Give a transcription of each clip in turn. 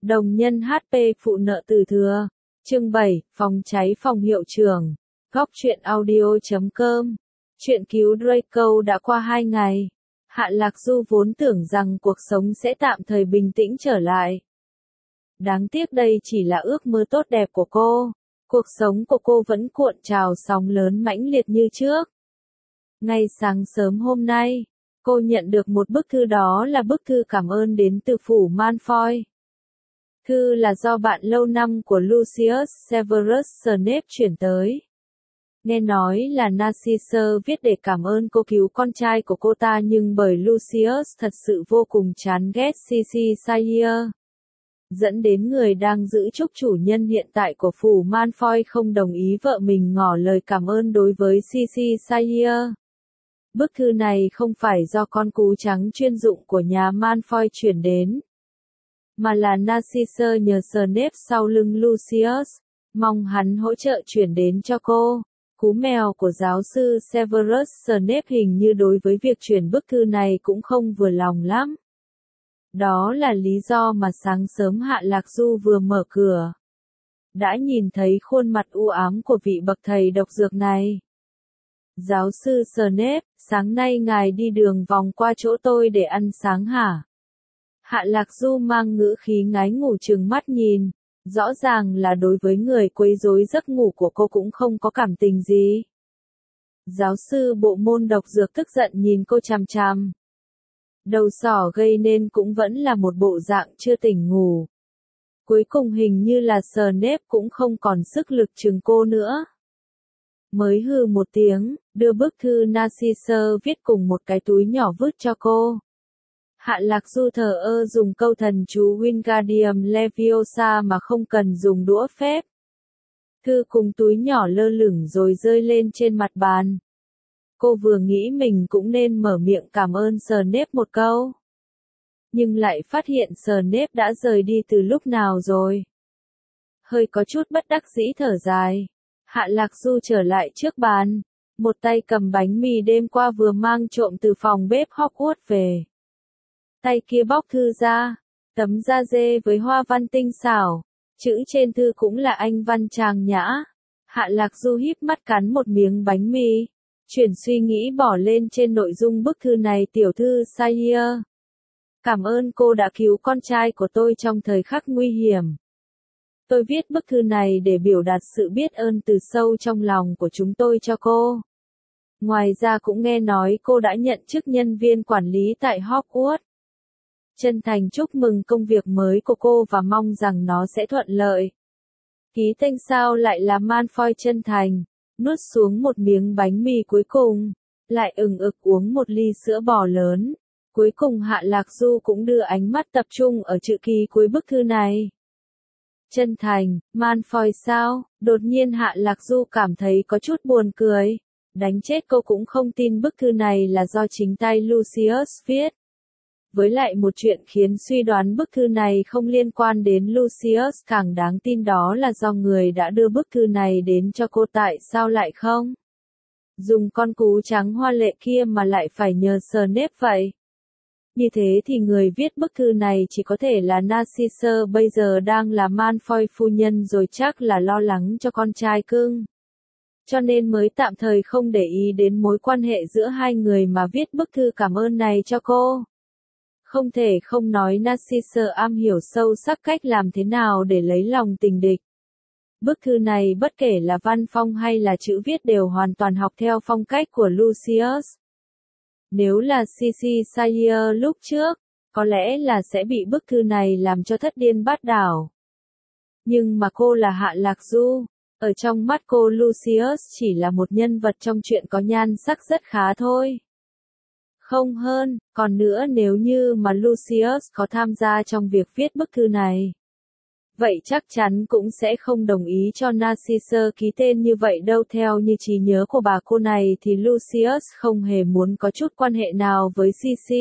Đồng nhân HP phụ nợ từ thừa. Chương 7, phòng cháy phòng hiệu trưởng. Góc truyện audio.com. Chuyện cứu Draco đã qua 2 ngày. Hạ Lạc Du vốn tưởng rằng cuộc sống sẽ tạm thời bình tĩnh trở lại. Đáng tiếc đây chỉ là ước mơ tốt đẹp của cô. Cuộc sống của cô vẫn cuộn trào sóng lớn mãnh liệt như trước. Ngay sáng sớm hôm nay, cô nhận được một bức thư, đó là bức thư cảm ơn đến từ phủ Malfoy. Thư là do bạn lâu năm của Lucius Severus Snape chuyển tới. Nghe nói là Narcissa viết để cảm ơn cô cứu con trai của cô ta, nhưng bởi Lucius thật sự vô cùng chán ghét C.C. Shire, dẫn đến người đang giữ chức chủ nhân hiện tại của phủ Malfoy không đồng ý vợ mình ngỏ lời cảm ơn đối với C.C. Shire. Bức thư này không phải do con cú trắng chuyên dụng của nhà Malfoy chuyển đến, mà là Narcissa nhờ Snape sau lưng Lucius, mong hắn hỗ trợ chuyển đến cho cô. Cú mèo của giáo sư Severus Snape hình như đối với việc chuyển bức thư này cũng không vừa lòng lắm. Đó là lý do mà sáng sớm Hạ Lạc Du vừa mở cửa, đã nhìn thấy khuôn mặt u ám của vị bậc thầy độc dược này. Giáo sư Snape, sáng nay ngài đi đường vòng qua chỗ tôi để ăn sáng hả? Hạ Lạc Du mang ngữ khí ngái ngủ trừng mắt nhìn, rõ ràng là đối với người quấy rối giấc ngủ của cô cũng không có cảm tình gì. Giáo sư bộ môn độc dược tức giận nhìn cô chằm chằm. Đầu sỏ gây nên cũng vẫn là một bộ dạng chưa tỉnh ngủ. Cuối cùng hình như là Snape cũng không còn sức lực chừng cô nữa. Mới hừ một tiếng, đưa bức thư Narcissa viết cùng một cái túi nhỏ vứt cho cô. Hạ Lạc Du thờ ơ dùng câu thần chú Wingardium Leviosa mà không cần dùng đũa phép. Thư cùng túi nhỏ lơ lửng rồi rơi lên trên mặt bàn. Cô vừa nghĩ mình cũng nên mở miệng cảm ơn Snape một câu, nhưng lại phát hiện Snape đã rời đi từ lúc nào rồi. Hơi có chút bất đắc dĩ thở dài, Hạ Lạc Du trở lại trước bàn, một tay cầm bánh mì đêm qua vừa mang trộm từ phòng bếp Hogwarts về. Tay kia bóc thư ra, tấm da dê với hoa văn tinh xảo, chữ trên thư cũng là Anh văn trang nhã. Hạ Lạc Du híp mắt cắn một miếng bánh mì, chuyển suy nghĩ bỏ lên trên nội dung bức thư này. Tiểu thư Shire, cảm ơn cô đã cứu con trai của tôi trong thời khắc nguy hiểm. Tôi viết bức thư này để biểu đạt sự biết ơn từ sâu trong lòng của chúng tôi cho cô. Ngoài ra cũng nghe nói cô đã nhận chức nhân viên quản lý tại Hogwarts. Chân thành chúc mừng công việc mới của cô và mong rằng nó sẽ thuận lợi. Ký tên sao lại là Malfoy. Chân thành, nuốt xuống một miếng bánh mì cuối cùng, lại ừng ực uống một ly sữa bò lớn. Cuối cùng Hạ Lạc Du cũng đưa ánh mắt tập trung ở chữ ký cuối bức thư này. Chân thành, Malfoy sao? Đột nhiên Hạ Lạc Du cảm thấy có chút buồn cười. Đánh chết cô cũng không tin bức thư này là do chính tay Lucius viết. Với lại một chuyện khiến suy đoán bức thư này không liên quan đến Lucius càng đáng tin, đó là do người đã đưa bức thư này đến cho cô. Tại sao lại không dùng con cú trắng hoa lệ kia mà lại phải nhờ Snape vậy? Như thế thì người viết bức thư này chỉ có thể là Narcissa, bây giờ đang là Malfoy phu nhân rồi, chắc là lo lắng cho con trai cưng, cho nên mới tạm thời không để ý đến mối quan hệ giữa hai người mà viết bức thư cảm ơn này cho cô. Không thể không nói Narcissa am hiểu sâu sắc cách làm thế nào để lấy lòng tình địch. Bức thư này bất kể là văn phong hay là chữ viết đều hoàn toàn học theo phong cách của Lucius. Nếu là C.C. Shire lúc trước, có lẽ là sẽ bị bức thư này làm cho thất điên bát đảo. Nhưng mà cô là Hạ Lạc Du, ở trong mắt cô Lucius chỉ là một nhân vật trong truyện có nhan sắc rất khá thôi. Không hơn, còn nữa nếu như mà Lucius có tham gia trong việc viết bức thư này, vậy chắc chắn cũng sẽ không đồng ý cho Narcissa ký tên như vậy đâu. Theo như trí nhớ của bà cô này thì Lucius không hề muốn có chút quan hệ nào với C.C.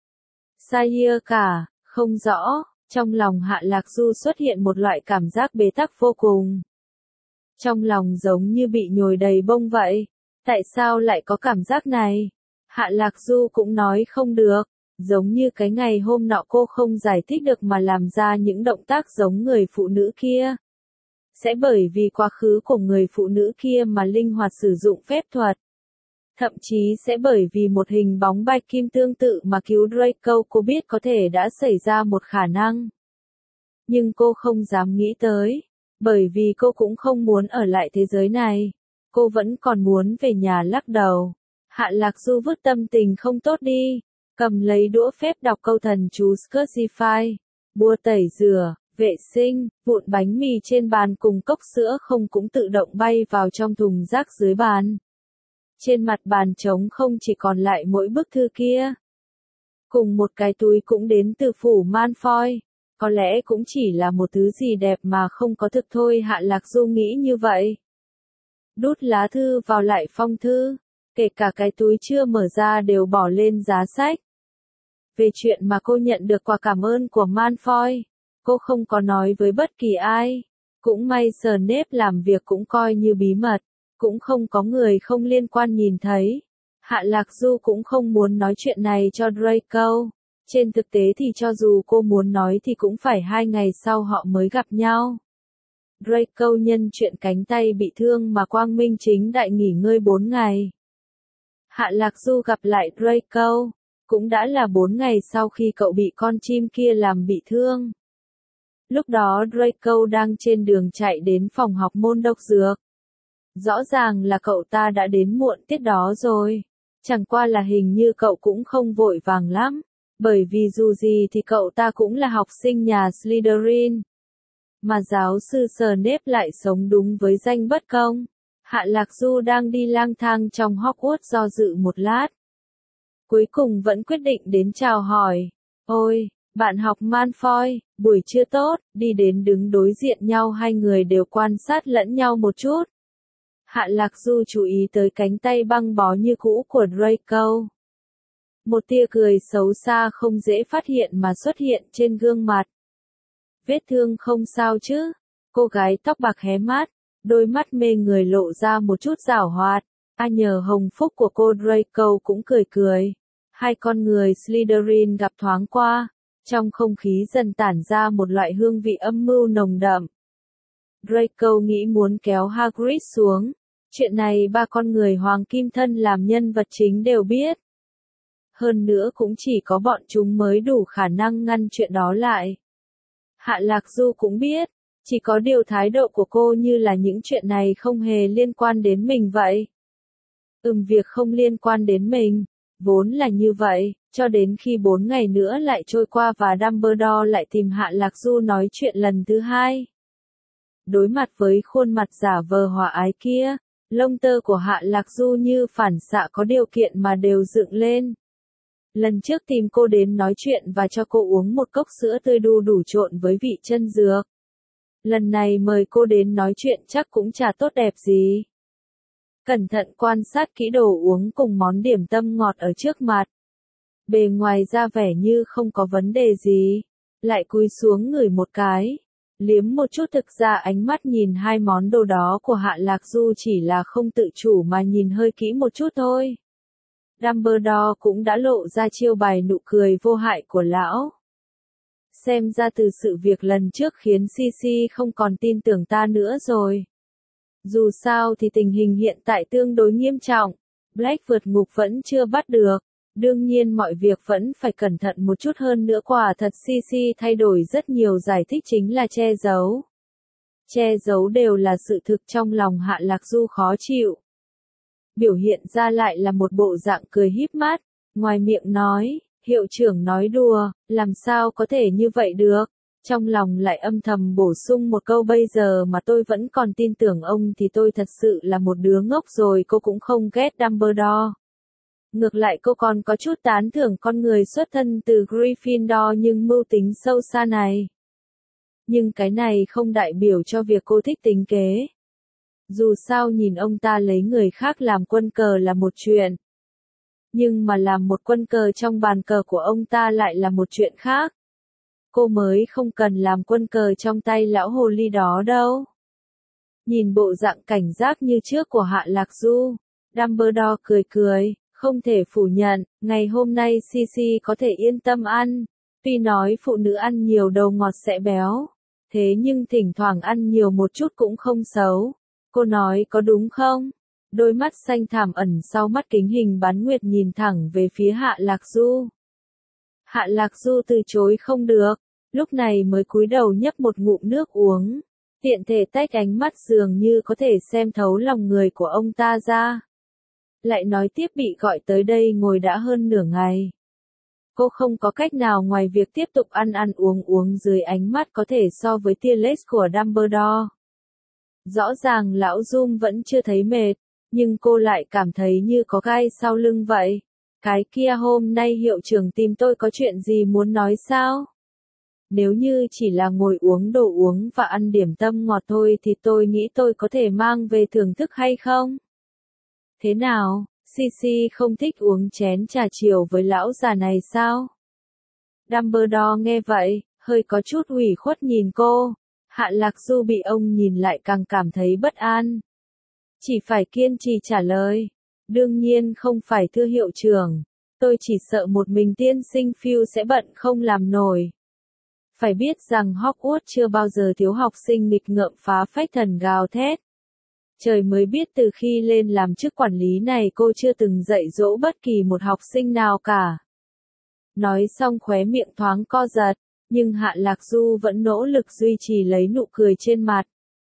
Shire cả. Không rõ, trong lòng Hạ Lạc Du xuất hiện một loại cảm giác bế tắc vô cùng. Trong lòng giống như bị nhồi đầy bông vậy. Tại sao lại có cảm giác này? Hạ Lạc Du cũng nói không được. Giống như cái ngày hôm nọ cô không giải thích được mà làm ra những động tác giống người phụ nữ kia. Sẽ bởi vì quá khứ của người phụ nữ kia mà linh hoạt sử dụng phép thuật. Thậm chí sẽ bởi vì một hình bóng bạch kim tương tự mà cứu Draco, cô biết có thể đã xảy ra một khả năng. Nhưng cô không dám nghĩ tới, bởi vì cô cũng không muốn ở lại thế giới này. Cô vẫn còn muốn về nhà lắc đầu. Hạ Lạc Du vứt tâm tình không tốt đi, cầm lấy đũa phép đọc câu thần chú Scursify, bua tẩy rửa, vệ sinh, vụn bánh mì trên bàn cùng cốc sữa không cũng tự động bay vào trong thùng rác dưới bàn. Trên mặt bàn trống không chỉ còn lại mỗi bức thư kia. Cùng một cái túi cũng đến từ phủ Malfoy. Có lẽ cũng chỉ là một thứ gì đẹp mà không có thực thôi, Hạ Lạc Du nghĩ như vậy. Đút lá thư vào lại phong thư, kể cả cái túi chưa mở ra đều bỏ lên giá sách. Về chuyện mà cô nhận được quà cảm ơn của Malfoy, cô không có nói với bất kỳ ai. Cũng may Snape làm việc cũng coi như bí mật, cũng không có người không liên quan nhìn thấy. Hạ Lạc Du cũng không muốn nói chuyện này cho Draco. Trên thực tế thì cho dù cô muốn nói thì cũng phải 2 ngày sau họ mới gặp nhau. Draco nhân chuyện cánh tay bị thương mà quang minh chính đại nghỉ ngơi 4 ngày. Hạ Lạc Du gặp lại Draco, cũng đã là 4 ngày sau khi cậu bị con chim kia làm bị thương. Lúc đó Draco đang trên đường chạy đến phòng học môn độc dược. Rõ ràng là cậu ta đã đến muộn tiết đó rồi. Chẳng qua là hình như cậu cũng không vội vàng lắm. Bởi vì dù gì thì cậu ta cũng là học sinh nhà Slytherin. Mà giáo sư Snape lại sống đúng với danh bất công. Hạ Lạc Du đang đi lang thang trong Hogwarts do dự một lát. Cuối cùng vẫn quyết định đến chào hỏi. Ôi, bạn học Malfoy, buổi trưa tốt, đi đến đứng đối diện nhau, hai người đều quan sát lẫn nhau một chút. Hạ Lạc Du chú ý tới cánh tay băng bó như cũ của Draco. Một tia cười xấu xa không dễ phát hiện mà xuất hiện trên gương mặt. Vết thương không sao chứ? Cô gái tóc bạc hé mắt, đôi mắt mê người lộ ra một chút giảo hoạt. Nhờ hồng phúc của cô, Draco cũng cười cười. Hai con người Slytherin gặp thoáng qua, trong không khí dần tản ra một loại hương vị âm mưu nồng đậm. Draco nghĩ muốn kéo Hagrid xuống. Chuyện này ba con người Hoàng Kim Thân làm nhân vật chính đều biết. Hơn nữa cũng chỉ có bọn chúng mới đủ khả năng ngăn chuyện đó lại. Hạ Lạc Du cũng biết, chỉ có điều thái độ của cô như là những chuyện này không hề liên quan đến mình vậy. Việc không liên quan đến mình, vốn là như vậy, cho đến khi 4 ngày nữa lại trôi qua và Dumbledore lại tìm Hạ Lạc Du nói chuyện lần thứ hai. Đối mặt với khuôn mặt giả vờ hòa ái kia, lông tơ của Hạ Lạc Du như phản xạ có điều kiện mà đều dựng lên. Lần trước tìm cô đến nói chuyện và cho cô uống một cốc sữa tươi đu đủ trộn với vị chân dược. Lần này mời cô đến nói chuyện chắc cũng chả tốt đẹp gì. Cẩn thận quan sát kỹ đồ uống cùng món điểm tâm ngọt ở trước mặt. Bề ngoài ra vẻ như không có vấn đề gì. Lại cúi xuống ngửi một cái. Liếm một chút, thực ra ánh mắt nhìn hai món đồ đó của Hạ Lạc Du chỉ là không tự chủ mà nhìn hơi kỹ một chút thôi. Dumbledore cũng đã lộ ra chiêu bài nụ cười vô hại của lão. Xem ra từ sự việc lần trước khiến Sisi không còn tin tưởng ta nữa rồi. Dù sao thì tình hình hiện tại tương đối nghiêm trọng. Black vượt ngục vẫn chưa bắt được. Đương nhiên mọi việc vẫn phải cẩn thận một chút hơn nữa, quả thật Sisi thay đổi rất nhiều, giải thích chính là che giấu. Che giấu đều là sự thực, trong lòng Hạ Lạc Du khó chịu. Biểu hiện ra lại là một bộ dạng cười híp mắt, ngoài miệng nói, hiệu trưởng nói đùa, làm sao có thể như vậy được. Trong lòng lại âm thầm bổ sung một câu, bây giờ mà tôi vẫn còn tin tưởng ông thì tôi thật sự là một đứa ngốc rồi. Cô cũng không ghét Dumbledore. Ngược lại cô còn có chút tán thưởng con người xuất thân từ Gryffindor nhưng mưu tính sâu xa này. Nhưng cái này không đại biểu cho việc cô thích tính kế. Dù sao nhìn ông ta lấy người khác làm quân cờ là một chuyện. Nhưng mà làm một quân cờ trong bàn cờ của ông ta lại là một chuyện khác. Cô mới không cần làm quân cờ trong tay lão hồ ly đó đâu. Nhìn bộ dạng cảnh giác như trước của Hạ Lạc Du, Dumbledore cười cười, Không thể phủ nhận, ngày hôm nay Sisi có thể yên tâm ăn. Tuy nói phụ nữ ăn nhiều đầu ngọt sẽ béo, thế nhưng thỉnh thoảng ăn nhiều một chút cũng không xấu. Cô nói có đúng không? Đôi mắt xanh thẳm ẩn sau mắt kính hình bán nguyệt nhìn thẳng về phía Hạ Lạc Du. Hạ Lạc Du từ chối không được, lúc này mới cúi đầu nhấp một ngụm nước uống. Tiện thể tách ánh mắt dường như có thể xem thấu lòng người của ông ta ra. Lại nói tiếp bị gọi tới đây ngồi đã hơn nửa ngày. Cô không có cách nào ngoài việc tiếp tục ăn uống dưới ánh mắt có thể so với tia laser của Dumbledore. Rõ ràng lão Zoom vẫn chưa thấy mệt, nhưng cô lại cảm thấy như có gai sau lưng vậy. Cái kia hôm nay hiệu trưởng tìm tôi có chuyện gì muốn nói sao? Nếu như chỉ là ngồi uống đồ uống và ăn điểm tâm ngọt thôi thì tôi nghĩ tôi có thể mang về thưởng thức hay không? Thế nào, Sisi không thích uống chén trà chiều với lão già này sao? Dumbledore nghe vậy, hơi có chút ủy khuất nhìn cô. Hạ Lạc Du bị ông nhìn lại càng cảm thấy bất an. Chỉ phải kiên trì trả lời. Đương nhiên không phải thưa hiệu trưởng. Tôi chỉ sợ một mình tiên sinh Phil sẽ bận không làm nổi. Phải biết rằng Hogwarts chưa bao giờ thiếu học sinh nghịch ngợm phá phách thần gào thét. Trời mới biết từ khi lên làm chức quản lý này cô chưa từng dạy dỗ bất kỳ một học sinh nào cả. Nói xong khóe miệng thoáng co giật, nhưng Hạ Lạc Du vẫn nỗ lực duy trì lấy nụ cười trên mặt.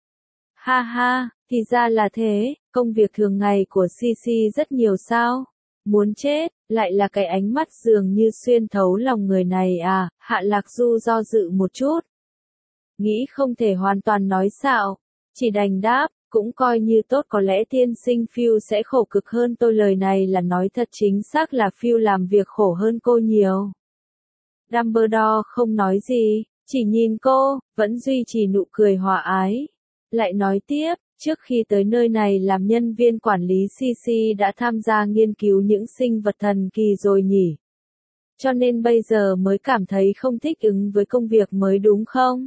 Ha ha, thì ra là thế, công việc thường ngày của Sisi rất nhiều sao? Muốn chết, lại là cái ánh mắt dường như xuyên thấu lòng người này à? Hạ Lạc Du do dự một chút. Nghĩ không thể hoàn toàn nói xạo, chỉ đành đáp, cũng coi như tốt, có lẽ tiên sinh Phil sẽ khổ cực hơn tôi, lời này là nói thật, chính xác là Phil làm việc khổ hơn cô nhiều. Dumbledore không nói gì, chỉ nhìn cô, vẫn duy trì nụ cười hòa ái. Lại nói tiếp, trước khi tới nơi này làm nhân viên quản lý Sisi đã tham gia nghiên cứu những sinh vật thần kỳ rồi nhỉ? Cho nên bây giờ mới cảm thấy không thích ứng với công việc mới đúng không?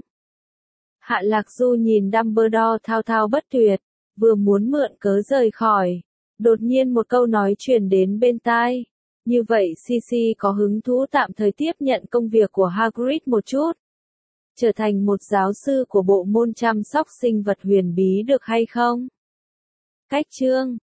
Hạ Lạc Du nhìn Dumbledore thao thao bất tuyệt, vừa muốn mượn cớ rời khỏi. Đột nhiên một câu nói truyền đến bên tai. Như vậy Sisi có hứng thú tạm thời tiếp nhận công việc của Hagrid một chút. Trở thành một giáo sư của bộ môn chăm sóc sinh vật huyền bí được hay không? Cách chương